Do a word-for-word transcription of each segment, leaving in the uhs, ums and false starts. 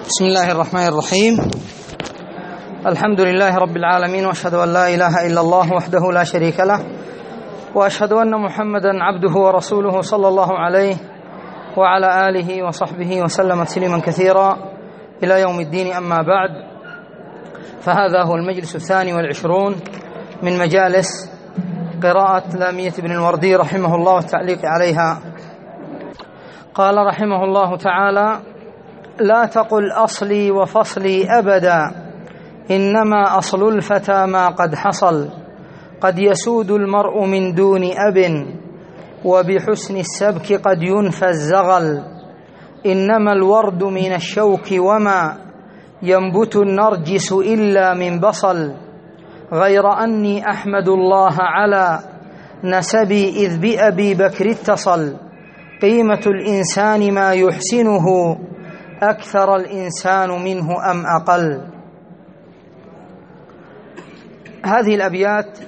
بسم الله الرحمن الرحيم. الحمد لله رب العالمين، واشهد ان لا اله الا الله وحده لا شريك له، واشهد ان محمدا عبده ورسوله صلى الله عليه وعلى اله وصحبه وسلم تسليما كثيرا الى يوم الدين. اما بعد، فهذا هو المجلس الثاني والعشرون من مجالس قراءة لامية بن الوردي رحمه الله والتعليق عليها. قال رحمه الله تعالى: لا تقل أصلي وفصلي أبدا، إنما أصل الفتى ما قد حصل، قد يسود المرء من دون أب، وبحسن السبك قد ينفى الزغل، إنما الورد من الشوك وما ينبت النرجس إلا من بصل، غير أني أحمد الله على نسبي إذ بأبي بكر اتصل، قيمة الإنسان ما يحسنه، أكثر الإنسان منه أم أقل. هذه الأبيات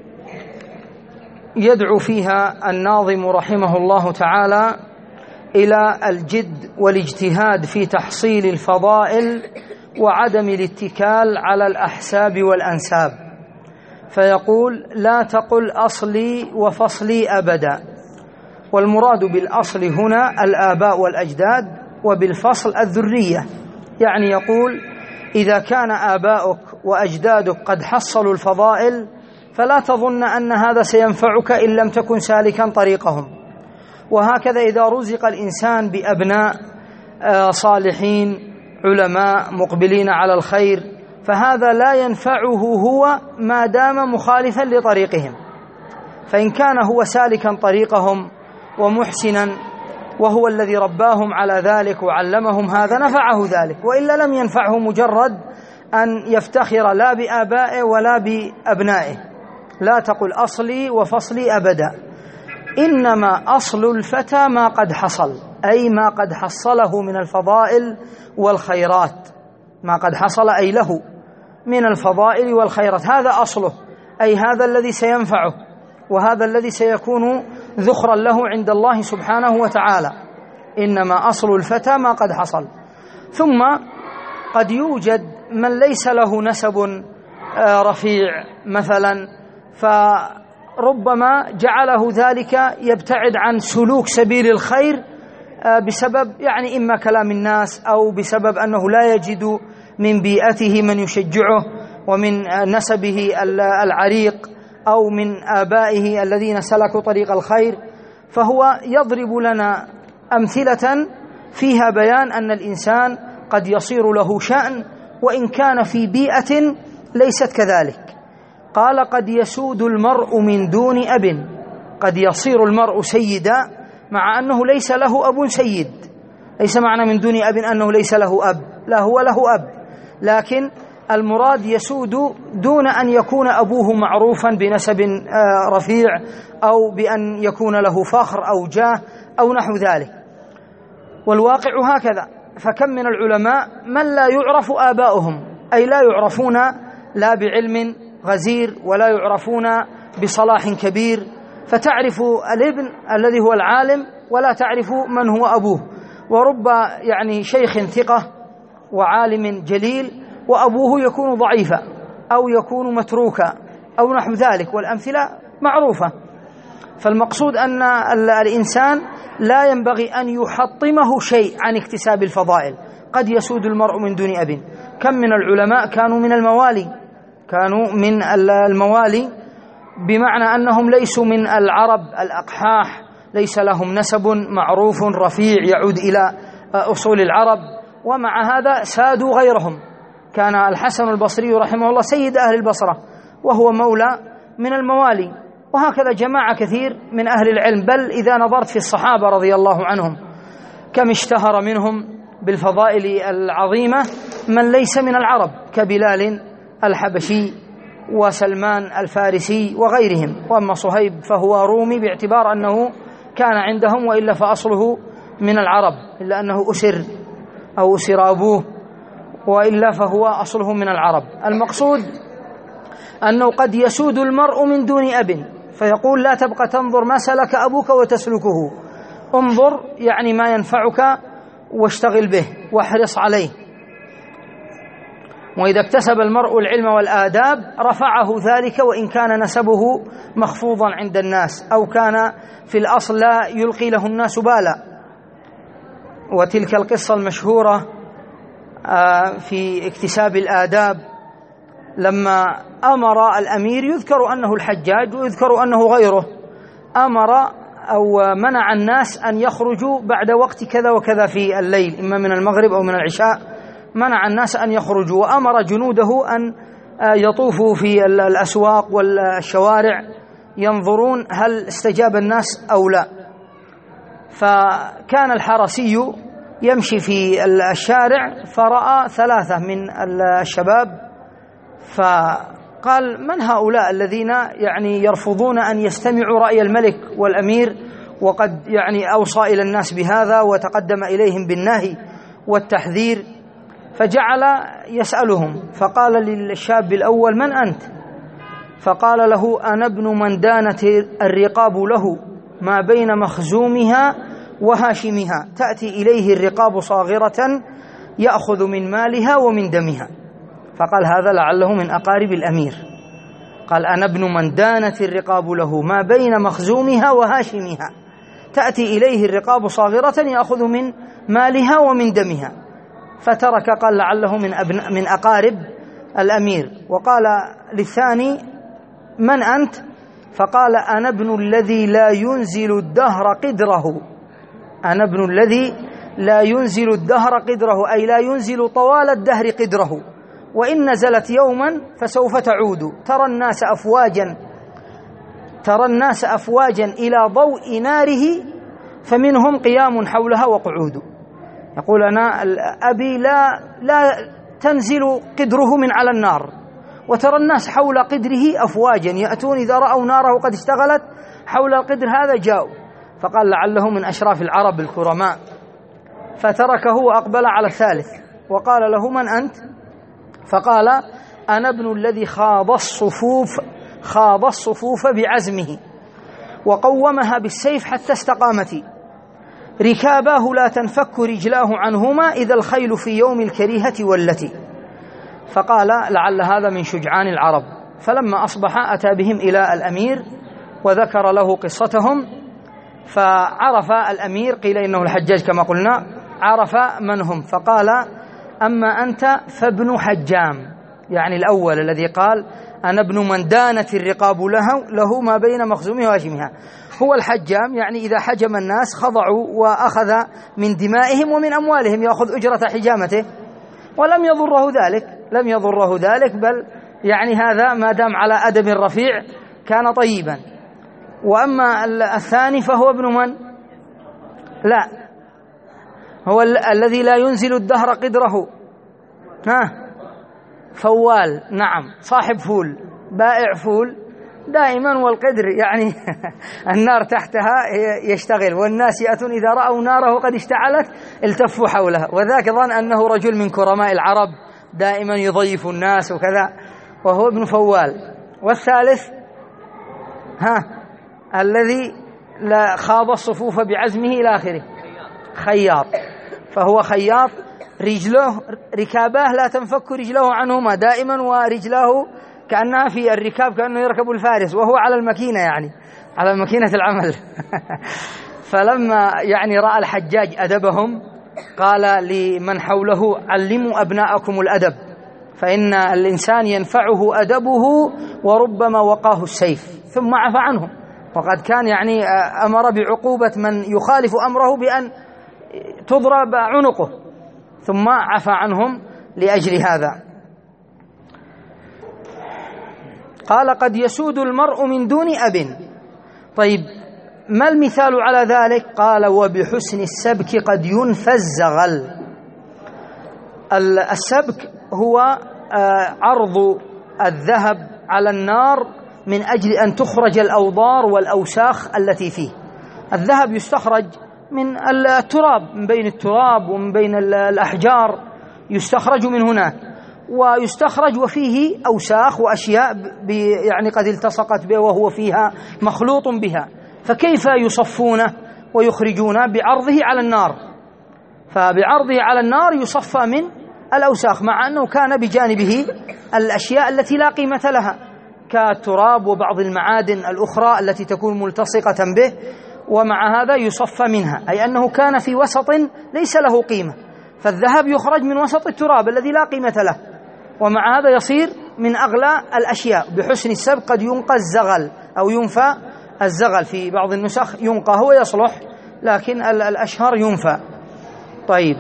يدعو فيها الناظم رحمه الله تعالى إلى الجد والاجتهاد في تحصيل الفضائل وعدم الاتكال على الأحساب والأنساب، فيقول: لا تقل أصلي وفصلي أبدا. والمراد بالأصل هنا الآباء والأجداد، وبالفصل الذرية، يعني يقول: إذا كان آباؤك وأجدادك قد حصلوا الفضائل فلا تظن أن هذا سينفعك إن لم تكن سالكا طريقهم. وهكذا إذا رزق الإنسان بأبناء صالحين علماء مقبلين على الخير، فهذا لا ينفعه هو ما دام مخالفا لطريقهم. فإن كان هو سالكا طريقهم ومحسنا وهو الذي رباهم على ذلك وعلمهم هذا، نفعه ذلك، وإلا لم ينفعه مجرد أن يفتخر لا بآبائه ولا بأبنائه. لا تقل أصلي وفصلي أبدا، إنما أصل الفتى ما قد حصل، أي ما قد حصله من الفضائل والخيرات، ما قد حصل أي له من الفضائل والخيرات، هذا أصله، أي هذا الذي سينفعه، وهذا الذي سيكون ذخرا له عند الله سبحانه وتعالى. إنما أصل الفتى ما قد حصل. ثم قد يوجد من ليس له نسب رفيع مثلا، فربما جعله ذلك يبتعد عن سلوك سبيل الخير بسبب يعني إما كلام الناس، أو بسبب أنه لا يجد من بيئته من يشجعه، ومن نسبه العريق، أو من آبائه الذين سلكوا طريق الخير. فهو يضرب لنا أمثلة فيها بيان أن الإنسان قد يصير له شأن وإن كان في بيئة ليست كذلك. قال: قد يسود المرء من دون أب، قد يصير المرء سيدا مع أنه ليس له أب سيد. ليس معنى من دون أب أنه ليس له أب، لا، هو له أب، لكن المراد يسود دون أن يكون أبوه معروفا بنسب رفيع، أو بأن يكون له فخر أو جاه أو نحو ذلك. والواقع هكذا، فكم من العلماء من لا يعرف آباؤهم، أي لا يعرفون لا بعلم غزير ولا يعرفون بصلاح كبير، فتعرف الابن الذي هو العالم ولا تعرف من هو أبوه. ورب يعني شيخ ثقة وعالم جليل وأبوه يكون ضعيفا أو يكون متروكا أو نحو ذلك، والأمثلة معروفة. فالمقصود أن الإنسان لا ينبغي أن يحطمه شيء عن اكتساب الفضائل. قد يسود المرء من دون أب. كم من العلماء كانوا من الموالي، كانوا من الموالي بمعنى أنهم ليسوا من العرب الأقحاح، ليس لهم نسب معروف رفيع يعود إلى أصول العرب، ومع هذا سادوا غيرهم. كان الحسن البصري رحمه الله سيد أهل البصرة وهو مولى من الموالي، وهكذا جماعة كثير من أهل العلم. بل إذا نظرت في الصحابة رضي الله عنهم كم اشتهر منهم بالفضائل العظيمة من ليس من العرب، كبلال الحبشي وسلمان الفارسي وغيرهم. وأما صهيب فهو رومي باعتبار أنه كان عندهم، وإلا فأصله من العرب، إلا أنه أسر أو أسر أبوه، وإلا فهو أصله من العرب. المقصود أنه قد يسود المرء من دون أب، فيقول: لا تبقى تنظر ما سلك أبوك وتسلكه، انظر يعني ما ينفعك واشتغل به واحرص عليه. وإذا اكتسب المرء العلم والآداب رفعه ذلك وإن كان نسبه مخفوضا عند الناس أو كان في الأصل لا يلقي له الناس بالا. وتلك القصة المشهورة في اكتساب الآداب لما أمر الأمير، يذكر أنه الحجاج ويذكر أنه غيره، أمر أو منع الناس أن يخرجوا بعد وقت كذا وكذا في الليل، إما من المغرب أو من العشاء، منع الناس أن يخرجوا، وأمر جنوده أن يطوفوا في الأسواق والشوارع ينظرون هل استجاب الناس أو لا. فكان الحرسي يمشي في الشارع فرأى ثلاثة من الشباب، فقال: من هؤلاء الذين يعني يرفضون أن يستمعوا رأي الملك والأمير، وقد يعني أوصى إلى الناس بهذا وتقدم إليهم بالنهي والتحذير؟ فجعل يسألهم، فقال للشاب الأول: من أنت؟ فقال له: أنا ابن من دانت الرقاب له ما بين مخزومها وهاشمها، تأتي إليه الرقاب صاغرة يأخذ من مالها ومن دمها. فقال: هذا لعله من أقارب الأمير. قال: أنا ابن من دانت الرقاب له ما بين مخزومها وهاشمها، تأتي إليه الرقاب صاغرة يأخذ من مالها ومن دمها. فترك، قال: لعله من, أبن من أقارب الأمير. وقال للثاني: من أنت؟ فقال: أنا ابن الذي لا ينزل الدهر قدره، أنا ابن الذي لا ينزل الدهر قدره، أي لا ينزل طوال الدهر قدره، وإن نزلت يوما فسوف تعود. ترى الناس أفواجا ترى الناس أفواجا إلى ضوء ناره، فمنهم قيام حولها وقعود. يقول: أنا أبي لا, لا تنزل قدره من على النار، وترى الناس حول قدره أفواجا يأتون إذا رأوا ناره قد اشتغلت حول القدر هذا جاءوا. فقال: لعله من أشراف العرب الكرماء. فتركه وأقبل على الثالث وقال له: من أنت؟ فقال: أنا ابن الذي خاض الصفوف خاض الصفوف بعزمه وقومها بالسيف حتى استقامت، ركاباه لا تنفك رجلاه عنهما إذا الخيل في يوم الكريهة والتي. فقال: لعل هذا من شجعان العرب. فلما أصبح أتى بهم إلى الأمير وذكر له قصتهم، فعرف الأمير، قيل إنه الحجاج كما قلنا، عرف من هم. فقال: أما أنت فابن حجام، يعني الأول الذي قال: أنا ابن من دانت الرقاب له, له ما بين مخزومها وهاشمها، هو الحجام، يعني إذا حجم الناس خضعوا وأخذ من دمائهم ومن أموالهم، يأخذ أجرة حجامته، ولم يضره ذلك لم يضره ذلك بل يعني هذا ما دام على أدب رفيع كان طيبا. وأما الثاني فهو ابن من؟ لا، هو ال الذي لا ينزل الدهر قدره. ها، فوال، نعم، صاحب فول، بائع فول دائما، والقدر يعني النار تحتها يشتغل، والناس يأتون إذا رأوا ناره قد اشتعلت التفوا حولها، وذاك ظن أنه رجل من كرماء العرب دائما يضيف الناس وكذا، وهو ابن فوال. والثالث ها الذي لا خاض الصفوف بعزمه إلى آخره، خياط، فهو خياط، رجله ركاباه لا تنفك رجله عنهما دائما، ورجلاه كأنها في الركاب كأنه يركب الفارس، وهو على المكينة، يعني على مكينة العمل. فلما يعني رأى الحجاج أدبهم قال لمن حوله: علموا أبناءكم الأدب، فإن الإنسان ينفعه أدبه وربما وقاه السيف. ثم عفى عنهم، وقد كان يعني أمر بعقوبة من يخالف أمره بأن تضرب عنقه، ثم عفى عنهم لأجل هذا. قال: قد يسود المرء من دون أب. طيب، ما المثال على ذلك؟ قال: وبحسن السبك قد ينفى الزغل. السبك هو عرض الذهب على النار من أجل أن تخرج الأوضار والأوساخ التي فيه. الذهب يستخرج من التراب، من بين التراب ومن بين الأحجار، يستخرج من هناك، ويستخرج وفيه أوساخ وأشياء يعني قد التصقت به وهو فيها مخلوط بها، فكيف يصفونه ويخرجونه؟ بعرضه على النار، فبعرضه على النار يصفى من الأوساخ، مع أنه كان بجانبه الأشياء التي لا قيمة لها كالتراب وبعض المعادن الأخرى التي تكون ملتصقة به، ومع هذا يصفى منها، أي أنه كان في وسط ليس له قيمة، فالذهب يخرج من وسط التراب الذي لا قيمة له، ومع هذا يصير من أغلى الأشياء. بحسن السبق قد ينقى الزغل أو ينفى الزغل، في بعض النسخ ينقى، هو يصلح لكن الأشهر ينفى. طيب،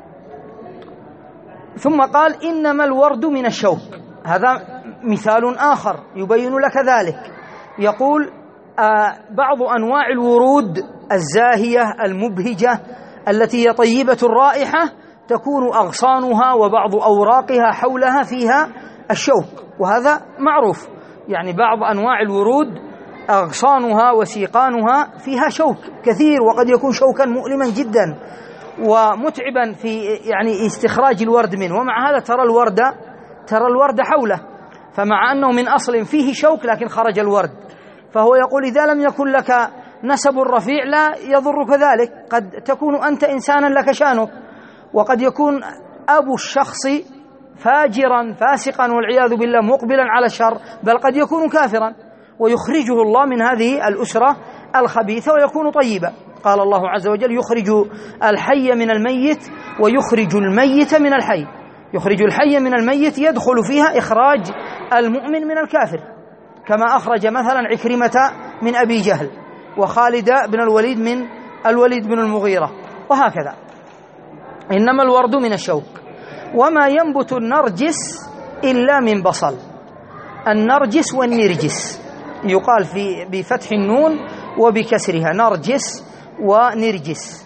ثم قال إنما الورد من الشوك. هذا مثال آخر يبين لك ذلك. يقول آه بعض أنواع الورود الزاهية المبهجة التي هي طيبة الرائحة تكون أغصانها وبعض أوراقها حولها فيها الشوك، وهذا معروف. يعني بعض أنواع الورود أغصانها وسيقانها فيها شوك كثير، وقد يكون شوكا مؤلما جدا ومتعبا في يعني استخراج الورد منه، ومع هذا ترى الورد ترى الورد حوله، فمع أنه من أصل فيه شوك لكن خرج الورد. فهو يقول إذا لم يكن لك نسب رفيع لا يضرك ذلك، قد تكون أنت إنسانا لك شانك، وقد يكون أبو الشخص فاجرا فاسقا والعياذ بالله مقبلا على الشر، بل قد يكون كافرا، ويخرجه الله من هذه الأسرة الخبيثة ويكون طيبا. قال الله عز وجل يخرج الحي من الميت ويخرج الميت من الحي. يخرج الحي من الميت يدخل فيها إخراج المؤمن من الكافر، كما أخرج مثلا عكرمة من أبي جهل، وخالد بن الوليد من الوليد بن المغيرة، وهكذا. إنما الورد من الشوك. وما ينبت النرجس إلا من بصل. النرجس والنرجس يقال في بفتح النون وبكسرها، نرجس ونرجس.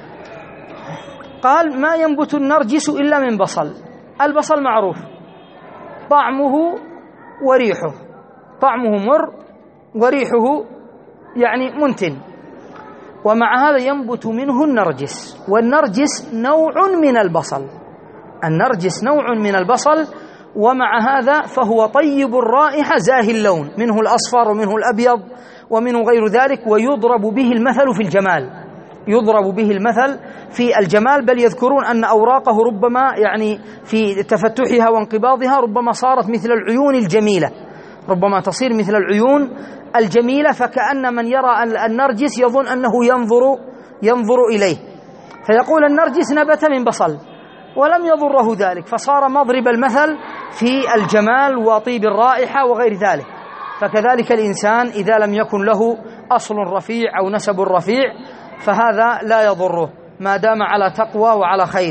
قال ما ينبت النرجس إلا من بصل. البصل معروف طعمه وريحه، طعمه مر وريحه يعني منتن، ومع هذا ينبت منه النرجس. والنرجس نوع من البصل، النرجس نوع من البصل، ومع هذا فهو طيب الرائحة زاهي اللون، منه الأصفر ومنه الأبيض ومنه غير ذلك، ويضرب به المثل في الجمال، يضرب به المثل في الجمال. بل يذكرون أن أوراقه ربما يعني في تفتحها وانقباضها ربما صارت مثل العيون الجميلة، ربما تصير مثل العيون الجميلة، فكأن من يرى النرجس يظن أنه ينظر ينظر إليه. فيقول النرجس نبت من بصل ولم يضره ذلك، فصار مضرب المثل في الجمال وطيب الرائحة وغير ذلك. فكذلك الإنسان إذا لم يكن له أصل رفيع أو نسب رفيع فهذا لا يضره ما دام على تقوى وعلى خير.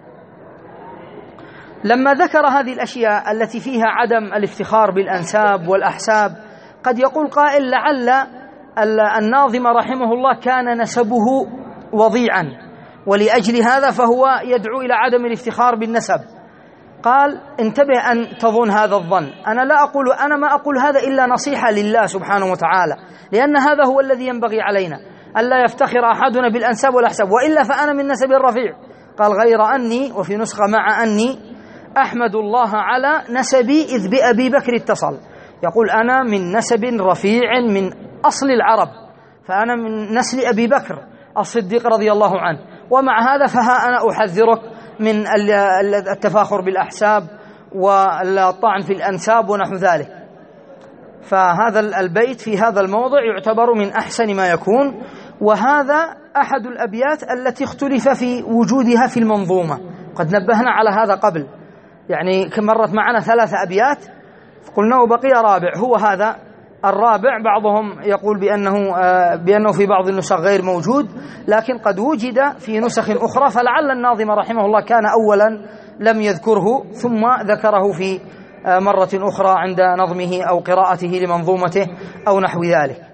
لما ذكر هذه الأشياء التي فيها عدم الافتخار بالأنساب والأحساب، قد يقول قائل لعل الناظم رحمه الله كان نسبه وضيعا، ولأجل هذا فهو يدعو إلى عدم الافتخار بالنسب. قال انتبه أن تظن هذا الظن، أنا لا أقول أنا ما أقول هذا إلا نصيحة لله سبحانه وتعالى، لأن هذا هو الذي ينبغي علينا، ألا يفتخر أحدنا بالأنساب والأحساب، وإلا فأنا من نسب رفيع. قال غير أني، وفي نسخة مع أني، أحمد الله على نسبي إذ بأبي بكر اتصل. يقول أنا من نسب رفيع من أصل العرب، فأنا من نسل أبي بكر الصديق رضي الله عنه، ومع هذا فها أنا أحذرك من التفاخر بالأحساب والطعن في الأنساب ونحو ذلك. فهذا البيت في هذا الموضع يعتبر من أحسن ما يكون، وهذا أحد الأبيات التي اختلف في وجودها في المنظومة. قد نبهنا على هذا قبل، يعني مرت معنا ثلاث أبيات قلنا وبقي رابع، هو هذا الرابع. بعضهم يقول بأنه, بأنه في بعض النسخ غير موجود، لكن قد وجد في نسخ أخرى، فلعل الناظم رحمه الله كان أولا لم يذكره ثم ذكره في مرة أخرى عند نظمه أو قراءته لمنظومته أو نحو ذلك.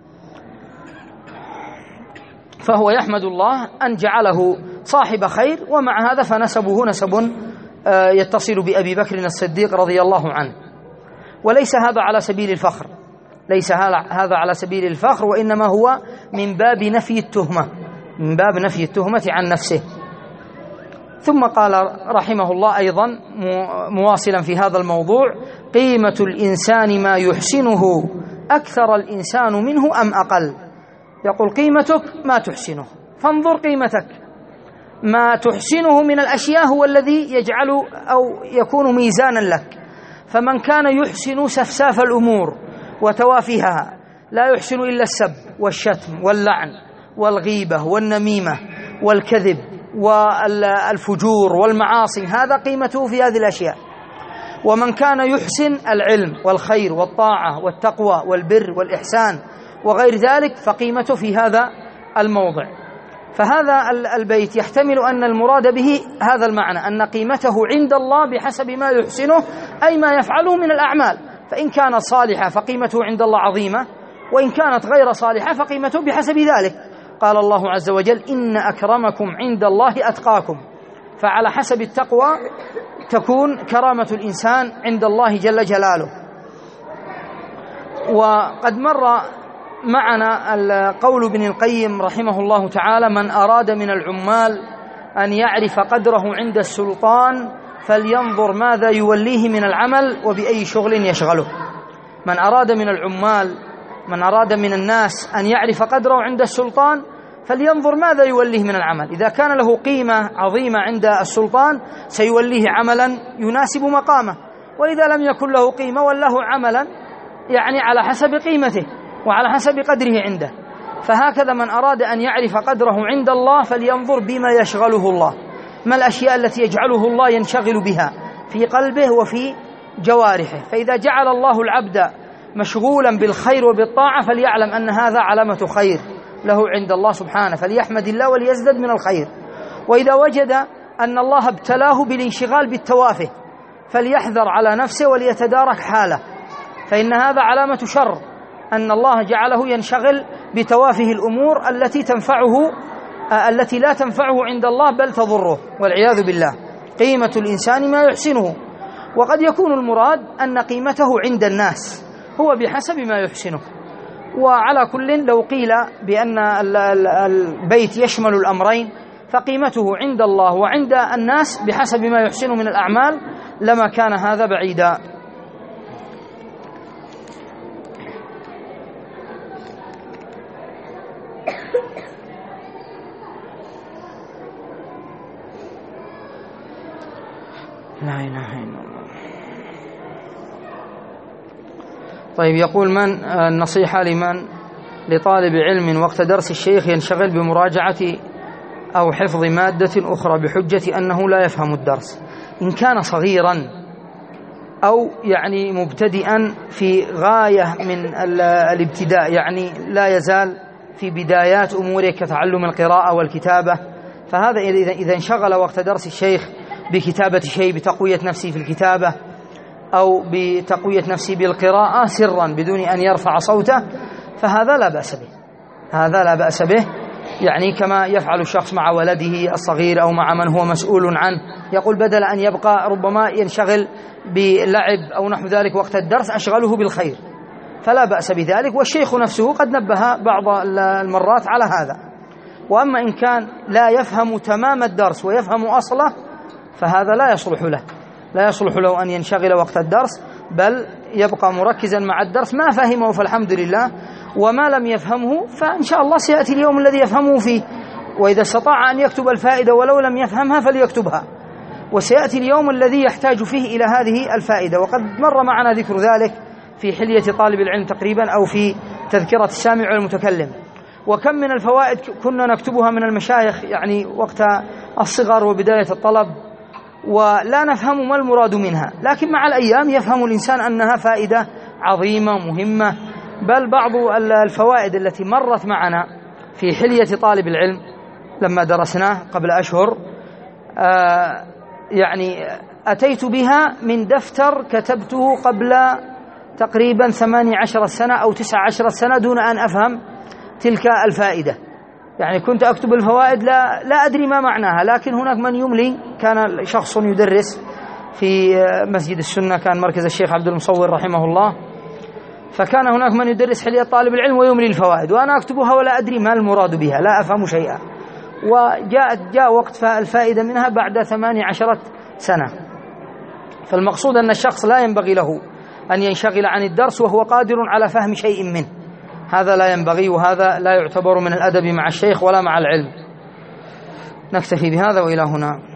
فهو يحمد الله أن جعله صاحب خير، ومع هذا فنسبه نسب يتصل بأبي بكر الصديق رضي الله عنه. وليس هذا على سبيل الفخر، ليس هذا على سبيل الفخر، وإنما هو من باب نفي التهمة، من باب نفي التهمة عن نفسه. ثم قال رحمه الله أيضا مواصلا في هذا الموضوع: قيمة الإنسان ما يحسنه أكثر الإنسان منه أم أقل. يقول قيمتك ما تحسنه، فانظر قيمتك، ما تحسنه من الأشياء هو الذي يجعل أو يكون ميزانا لك. فمن كان يحسن سفساف الأمور وتوافهها، لا يحسن إلا السب والشتم واللعن والغيبة والنميمة والكذب والفجور والمعاصي، هذا قيمته في هذه الأشياء. ومن كان يحسن العلم والخير والطاعة والتقوى والبر والإحسان وغير ذلك، فقيمته في هذا الموضع. فهذا البيت يحتمل أن المراد به هذا المعنى، أن قيمته عند الله بحسب ما يحسنه، أي ما يفعله من الأعمال. فإن كانت صالحة فقيمته عند الله عظيمة، وإن كانت غير صالحة فقيمته بحسب ذلك. قال الله عز وجل: إن أكرمكم عند الله أتقاكم. فعلى حسب التقوى تكون كرامة الإنسان عند الله جل جلاله. وقد مر معنا القول ابن القيم رحمه الله تعالى: من أراد من العمال أن يعرف قدره عند السلطان فلينظر ماذا يوليه من العمل وبأي شغل يشغله. من أراد من العمال، من أراد من الناس أن يعرف قدره عند السلطان فلينظر ماذا يوليه من العمل. إذا كان له قيمة عظيمة عند السلطان سيوليه عملا يناسب مقامه، وإذا لم يكن له قيمة وله عملا يعني على حسب قيمته وعلى حسب قدره عنده. فهكذا من أراد أن يعرف قدره عند الله فلينظر بما يشغله الله، ما الأشياء التي يجعله الله ينشغل بها في قلبه وفي جوارحه. فإذا جعل الله العبد مشغولا بالخير وبالطاعة فليعلم أن هذا علامة خير له عند الله سبحانه، فليحمد الله وليزدد من الخير. وإذا وجد أن الله ابتلاه بالانشغال بالتوافه فليحذر على نفسه وليتدارك حاله، فإن هذا علامة شر، أن الله جعله ينشغل بتوافه الأمور التي تنفعه التي لا تنفعه عند الله بل تضره والعياذ بالله. قيمة الإنسان ما يحسنه، وقد يكون المراد أن قيمته عند الناس هو بحسب ما يحسنه. وعلى كل لو قيل بأن البيت يشمل الأمرين فقيمته عند الله وعند الناس بحسب ما يحسنه من الأعمال لما كان هذا بعيدا. لا إله إلا الله. طيب، يقول: من النصيحة لمن لطالب علم وقت درس الشيخ ينشغل بمراجعة أو حفظ مادة أخرى بحجة أنه لا يفهم الدرس، إن كان صغيرا أو يعني مبتدئا في غاية من الابتداء، يعني لا يزال في بدايات أموره كتعلم القراءة والكتابة، فهذا إذا انشغل وقت درس الشيخ بكتابة شيء، بتقوية نفسه في الكتابة أو بتقوية نفسه بالقراءة سرا بدون أن يرفع صوته، فهذا لا بأس به، هذا لا بأس به، يعني كما يفعل الشخص مع ولده الصغير أو مع من هو مسؤول عنه، يقول بدل أن يبقى ربما ينشغل بلعب أو نحو ذلك وقت الدرس أشغله بالخير، فلا بأس بذلك. والشيخ نفسه قد نبه بعض المرات على هذا. وأما إن كان لا يفهم تمام الدرس ويفهم أصله فهذا لا يصلح له، لا يصلح له أن ينشغل وقت الدرس، بل يبقى مركزا مع الدرس، ما فهمه فالحمد لله، وما لم يفهمه فإن شاء الله سيأتي اليوم الذي يفهمه فيه، وإذا استطاع أن يكتب الفائدة ولو لم يفهمها فليكتبها، وسيأتي اليوم الذي يحتاج فيه إلى هذه الفائدة. وقد مر معنا ذكر ذلك في حلية طالب العلم تقريبا أو في تذكرة السامع والمتكلم. وكم من الفوائد كنا نكتبها من المشايخ يعني وقت الصغر وبداية الطلب ولا نفهم ما المراد منها، لكن مع الأيام يفهم الإنسان أنها فائدة عظيمة مهمة. بل بعض الفوائد التي مرت معنا في حلية طالب العلم لما درسناه قبل أشهر آه يعني أتيت بها من دفتر كتبته قبل تقريبا ثمانية عشر سنة أو تسعة عشر سنة دون أن أفهم تلك الفائدة، يعني كنت أكتب الفوائد لا, لا أدري ما معناها، لكن هناك من يملي، كان شخص يدرس في مسجد السنة، كان مركز الشيخ عبد المصور رحمه الله، فكان هناك من يدرس حلية طالب العلم ويملي الفوائد وأنا أكتبها ولا أدري ما المراد بها، لا أفهم شيئا. وجاء جاء وقت الفائدة منها بعد ثمانية عشرة سنة. فالمقصود أن الشخص لا ينبغي له أن ينشغل عن الدرس وهو قادر على فهم شيء منه، هذا لا ينبغي، وهذا لا يعتبر من الأدب مع الشيخ ولا مع العلم. نكتفي بهذا وإلى هنا.